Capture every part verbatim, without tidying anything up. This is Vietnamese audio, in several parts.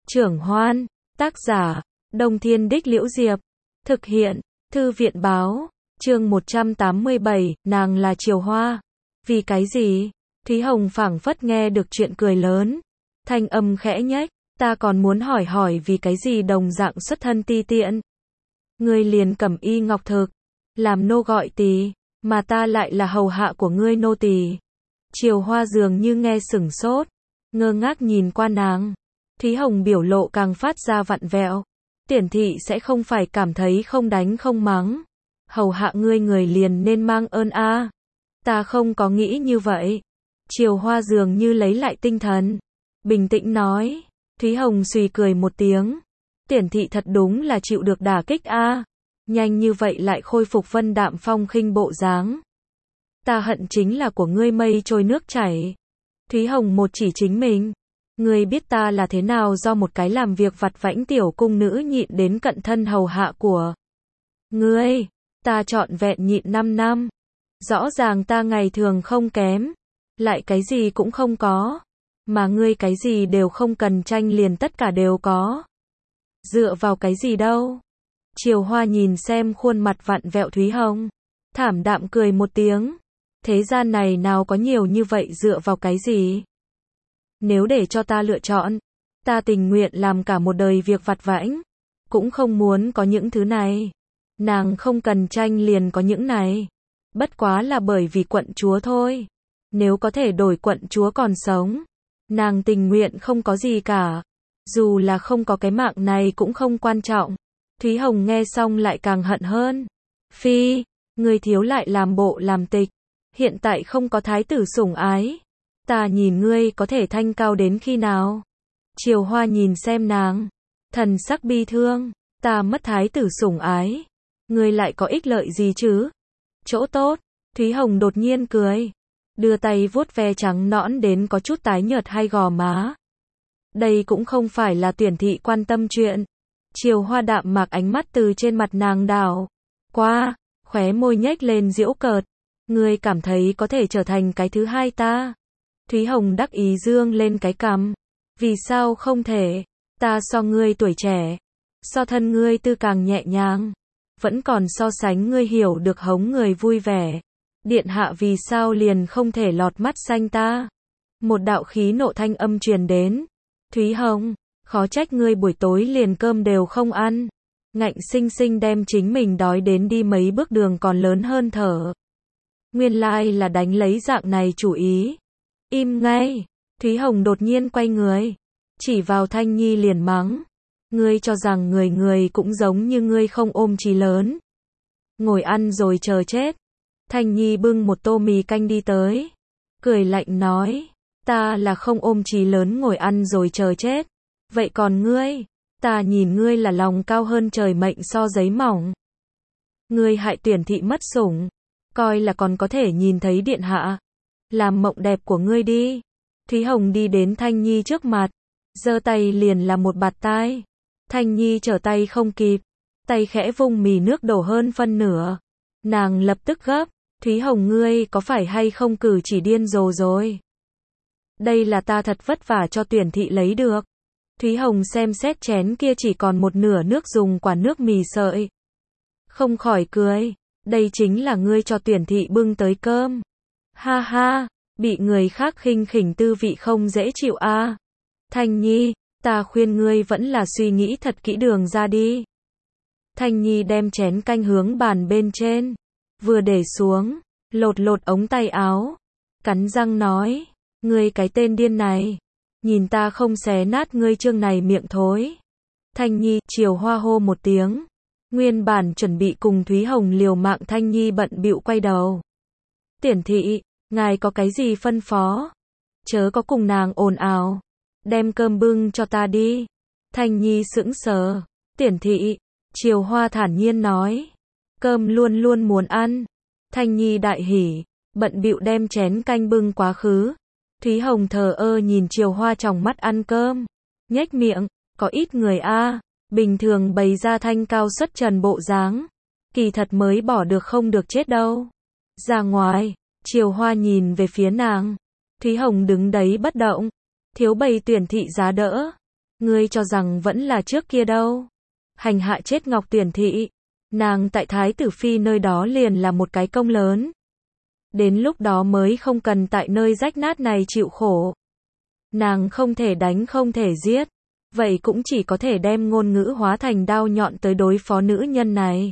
Trưởng Hoan, tác giả, Đông Thiên Đích Liễu Diệp, thực hiện, Thư viện báo, chương một trăm tám mươi bảy, nàng là Triều Hoa. Vì cái gì? Thúy Hồng phảng phất nghe được chuyện cười lớn, thanh âm khẽ nhếch, ta còn muốn hỏi hỏi vì cái gì đồng dạng xuất thân ti tiện. Ngươi liền cẩm y ngọc thực, làm nô gọi tỳ, mà ta lại là hầu hạ của ngươi nô tỳ. Triều Hoa dường như nghe sửng sốt, ngơ ngác nhìn qua nàng. Thúy Hồng biểu lộ càng phát ra vặn vẹo. Tiển thị sẽ không phải cảm thấy không đánh không mắng. Hầu hạ ngươi người liền nên mang ơn a. À. Ta không có nghĩ như vậy. Triều Hoa dường như lấy lại tinh thần, bình tĩnh nói. Thúy Hồng xùy cười một tiếng. Tiển thị thật đúng là chịu được đả kích a. À. Nhanh như vậy lại khôi phục vân đạm phong khinh bộ dáng. Ta hận chính là của ngươi mây trôi nước chảy. Thúy Hồng một chỉ chính mình. Ngươi biết ta là thế nào do một cái làm việc vặt vãnh tiểu cung nữ nhịn đến cận thân hầu hạ của ngươi. Ta trọn vẹn nhịn năm năm. Rõ ràng ta ngày thường không kém, lại cái gì cũng không có. Mà ngươi cái gì đều không cần tranh liền tất cả đều có. Dựa vào cái gì đâu? Triều Hoa nhìn xem khuôn mặt vặn vẹo Thúy Hồng, thảm đạm cười một tiếng. Thế gian này nào có nhiều như vậy dựa vào cái gì? Nếu để cho ta lựa chọn, ta tình nguyện làm cả một đời việc vặt vãnh, cũng không muốn có những thứ này. Nàng không cần tranh liền có những này. Bất quá là bởi vì quận chúa thôi. Nếu có thể đổi quận chúa còn sống, nàng tình nguyện không có gì cả. Dù là không có cái mạng này cũng không quan trọng. Thúy Hồng nghe xong lại càng hận hơn. Phi, người thiếu lại làm bộ làm tịch. Hiện tại không có thái tử sủng ái. Ta nhìn ngươi có thể thanh cao đến khi nào? Triều Hoa nhìn xem nàng, thần sắc bi thương. Ta mất thái tử sủng ái, ngươi lại có ích lợi gì chứ? Chỗ tốt. Thúy Hồng đột nhiên cười, đưa tay vuốt ve trắng nõn đến có chút tái nhợt hai gò má. Đây cũng không phải là Tuyển thị quan tâm chuyện. Triều Hoa đạm mạc ánh mắt từ trên mặt nàng đảo qua, khóe môi nhếch lên giễu cợt. Ngươi cảm thấy có thể trở thành cái thứ hai ta? Thúy Hồng đắc ý dương lên cái cằm. Vì sao không thể? Ta so ngươi tuổi trẻ, so thân ngươi tư càng nhẹ nhàng, vẫn còn so sánh ngươi hiểu được hống người vui vẻ. Điện hạ vì sao liền không thể lọt mắt xanh ta? Một đạo khí nộ thanh âm truyền đến. Thúy Hồng, khó trách ngươi buổi tối liền cơm đều không ăn. Ngạnh sinh sinh đem chính mình đói đến đi mấy bước đường còn lớn hơn thở. Nguyên lai là đánh lấy dạng này chủ ý. Im ngay. Thúy Hồng đột nhiên quay người, chỉ vào Thanh Nhi liền mắng. Ngươi cho rằng người người cũng giống như ngươi không ôm chí lớn. Ngồi ăn rồi chờ chết. Thanh Nhi bưng một tô mì canh đi tới, cười lạnh nói. Ta là không ôm chí lớn ngồi ăn rồi chờ chết. Vậy còn ngươi? Ta nhìn ngươi là lòng cao hơn trời mệnh so giấy mỏng. Ngươi hại Tuyển thị mất sủng, coi là còn có thể nhìn thấy điện hạ. Làm mộng đẹp của ngươi đi. Thúy Hồng đi đến Thanh Nhi trước mặt, giơ tay liền là một bạt tai. Thanh Nhi trở tay không kịp, tay khẽ vung mì nước đổ hơn phân nửa. Nàng lập tức gấp. Thúy Hồng ngươi có phải hay không cử chỉ điên rồ rồi? Đây là ta thật vất vả cho Tuyển thị lấy được. Thúy Hồng xem xét chén kia chỉ còn một nửa nước dùng quả nước mì sợi, không khỏi cười. Đây chính là ngươi cho Tuyển thị bưng tới cơm. Ha ha, bị người khác khinh khỉnh tư vị không dễ chịu a. À. Thanh Nhi, ta khuyên ngươi vẫn là suy nghĩ thật kỹ đường ra đi. Thanh Nhi đem chén canh hướng bàn bên trên, vừa để xuống, lột lột ống tay áo, cắn răng nói. Ngươi cái tên điên này, nhìn ta không xé nát ngươi trương này miệng thối. Thanh Nhi, Triều Hoa hô một tiếng. Nguyên bản chuẩn bị cùng Thúy Hồng liều mạng Thanh Nhi bận bịu quay đầu. Tiển thị, ngài có cái gì phân phó? Chớ có cùng nàng ồn ào. Đem cơm bưng cho ta đi. Thanh Nhi sững sờ. Tiển thị, Triều Hoa thản nhiên nói. Cơm luôn luôn muốn ăn. Thanh Nhi đại hỉ, bận bịu đem chén canh bưng quá khứ. Thúy Hồng thờ ơ nhìn Triều Hoa trong mắt ăn cơm, nhếch miệng. Có ít người a, à, bình thường bày ra thanh cao xuất trần bộ dáng, kỳ thật mới bỏ được không được chết đâu. Ra ngoài. Triều Hoa nhìn về phía nàng. Thúy Hồng đứng đấy bất động. Thiếu bầy Tuyển thị giá đỡ. Ngươi cho rằng vẫn là trước kia đâu. Hành hạ chết Ngọc Tuyển Thị. Nàng tại Thái tử Phi nơi đó liền là một cái công lớn. Đến lúc đó mới không cần tại nơi rách nát này chịu khổ. Nàng không thể đánh không thể giết. Vậy cũng chỉ có thể đem ngôn ngữ hóa thành đao nhọn tới đối phó nữ nhân này.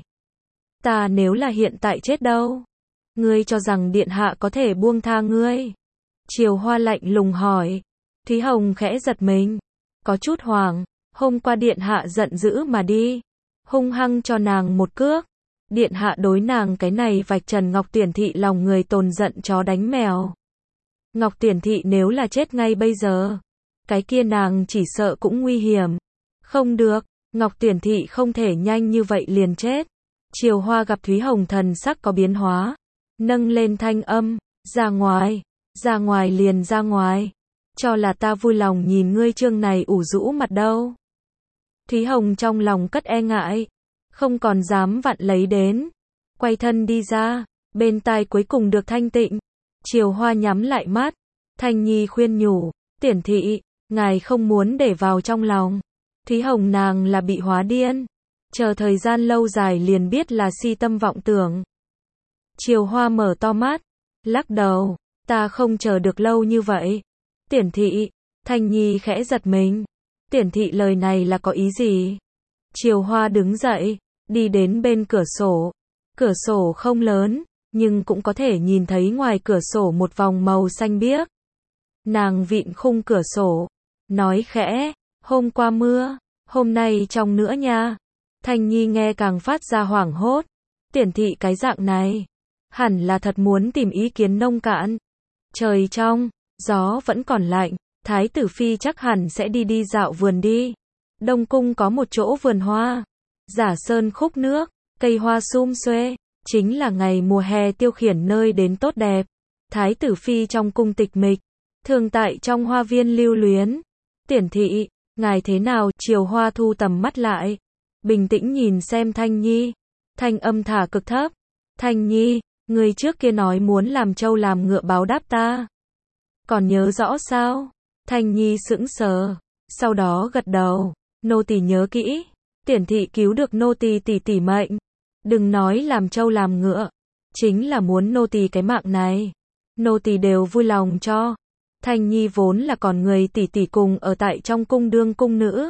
Ta nếu là hiện tại chết đâu? Ngươi cho rằng điện hạ có thể buông tha ngươi? Triều Hoa lạnh lùng hỏi. Thúy Hồng khẽ giật mình. Có chút hoảng. Hôm qua điện hạ giận dữ mà đi. Hung hăng cho nàng một cước. Điện hạ đối nàng cái này vạch trần Ngọc Tuyển Thị lòng người tồn giận chó đánh mèo. Ngọc Tuyển Thị nếu là chết ngay bây giờ, cái kia nàng chỉ sợ cũng nguy hiểm. Không được, Ngọc Tuyển Thị không thể nhanh như vậy liền chết. Triều Hoa gặp Thúy Hồng thần sắc có biến hóa, nâng lên thanh âm, ra ngoài, ra ngoài liền ra ngoài. Cho là ta vui lòng nhìn ngươi trương này ủ rũ mặt đâu. Thúy Hồng trong lòng cất e ngại, không còn dám vặn lấy đến. Quay thân đi ra, bên tai cuối cùng được thanh tịnh. Triều Hoa nhắm lại mắt. Thanh Nhi khuyên nhủ, Tuyển Thị, ngài không muốn để vào trong lòng. Thúy Hồng nàng là bị hóa điên. Chờ thời gian lâu dài liền biết là si tâm vọng tưởng. Triều Hoa mở to mắt, lắc đầu, ta không chờ được lâu như vậy. Tuyển Thị, Thanh Nhi khẽ giật mình. Tuyển Thị lời này là có ý gì? Triều Hoa đứng dậy, đi đến bên cửa sổ. Cửa sổ không lớn, nhưng cũng có thể nhìn thấy ngoài cửa sổ một vòng màu xanh biếc. Nàng vịn khung cửa sổ, nói khẽ, hôm qua mưa, hôm nay trong nữa nha. Thanh Nhi nghe càng phát ra hoảng hốt. Tuyển Thị cái dạng này, hẳn là thật muốn tìm ý kiến nông cạn. Trời trong, gió vẫn còn lạnh, Thái tử Phi chắc hẳn sẽ đi đi dạo vườn đi. Đông cung có một chỗ vườn hoa, giả sơn khúc nước, cây hoa sum xuê, chính là ngày mùa hè tiêu khiển nơi đến tốt đẹp. Thái tử Phi trong cung tịch mịch, thường tại trong hoa viên lưu luyến. Tuyển Thị, ngài thế nào? Triều Hoa thu tầm mắt lại, bình tĩnh nhìn xem Thanh Nhi, thanh âm thả cực thấp. Thanh Nhi, người trước kia nói muốn làm trâu làm ngựa báo đáp ta. Còn nhớ rõ sao? Thanh Nhi sững sờ, sau đó gật đầu, nô tỳ nhớ kỹ. Tuyển Thị cứu được nô tỳ tỷ tỷ mệnh. Đừng nói làm trâu làm ngựa, chính là muốn nô tỳ cái mạng này, nô tỳ đều vui lòng cho. Thanh Nhi vốn là còn người tỷ tỷ cùng ở tại trong cung đương cung nữ,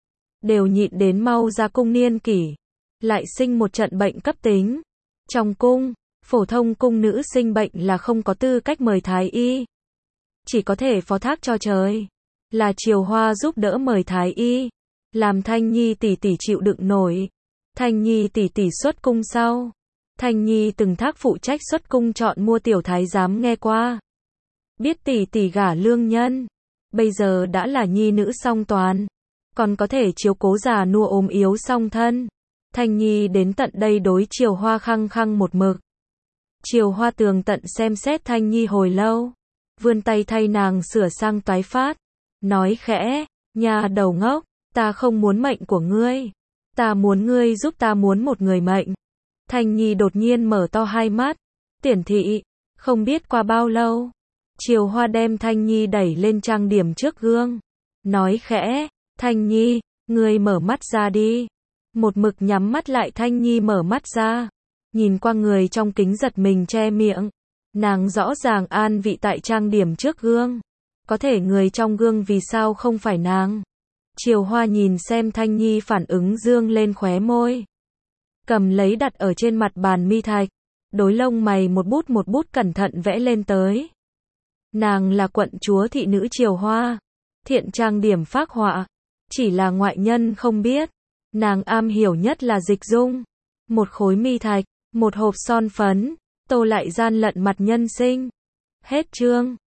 đều nhịn đến mau ra cung niên kỷ, lại sinh một trận bệnh cấp tính. Trong cung, phổ thông cung nữ sinh bệnh là không có tư cách mời thái y, chỉ có thể phó thác cho trời. Là Triều Hoa giúp đỡ mời thái y, làm Thanh Nhi tỷ tỷ chịu đựng nổi. Thanh Nhi tỷ tỷ xuất cung sau, Thanh Nhi từng thác phụ trách xuất cung chọn mua tiểu thái giám nghe qua. Biết tỷ tỷ gả lương nhân, bây giờ đã là nhi nữ song toàn, còn có thể chiếu cố già nua ốm yếu song thân. Thanh Nhi đến tận đây đối Triều Hoa khăng khăng một mực. Triều Hoa tường tận xem xét Thanh Nhi hồi lâu, vươn tay thay nàng sửa sang toái phát, nói khẽ, nhà đầu ngốc, ta không muốn mệnh của ngươi, ta muốn ngươi giúp ta muốn một người mệnh. Thanh Nhi đột nhiên mở to hai mắt. Tuyển Thị, không biết qua bao lâu, Triều Hoa đem Thanh Nhi đẩy lên trang điểm trước gương, nói khẽ, Thanh Nhi, ngươi mở mắt ra đi. Một mực nhắm mắt lại Thanh Nhi mở mắt ra, nhìn qua người trong kính giật mình che miệng. Nàng rõ ràng an vị tại trang điểm trước gương, có thể người trong gương vì sao không phải nàng. Triều Hoa nhìn xem Thanh Nhi phản ứng dương lên khóe môi, cầm lấy đặt ở trên mặt bàn mi thạch, đối lông mày một bút một bút cẩn thận vẽ lên tới. Nàng là quận chúa thị nữ Triều Hoa, thiện trang điểm phác họa, chỉ là ngoại nhân không biết, nàng am hiểu nhất là dịch dung. Một khối mi thạch, một hộp son phấn, tô lại gian lận mặt nhân sinh. Hết chương.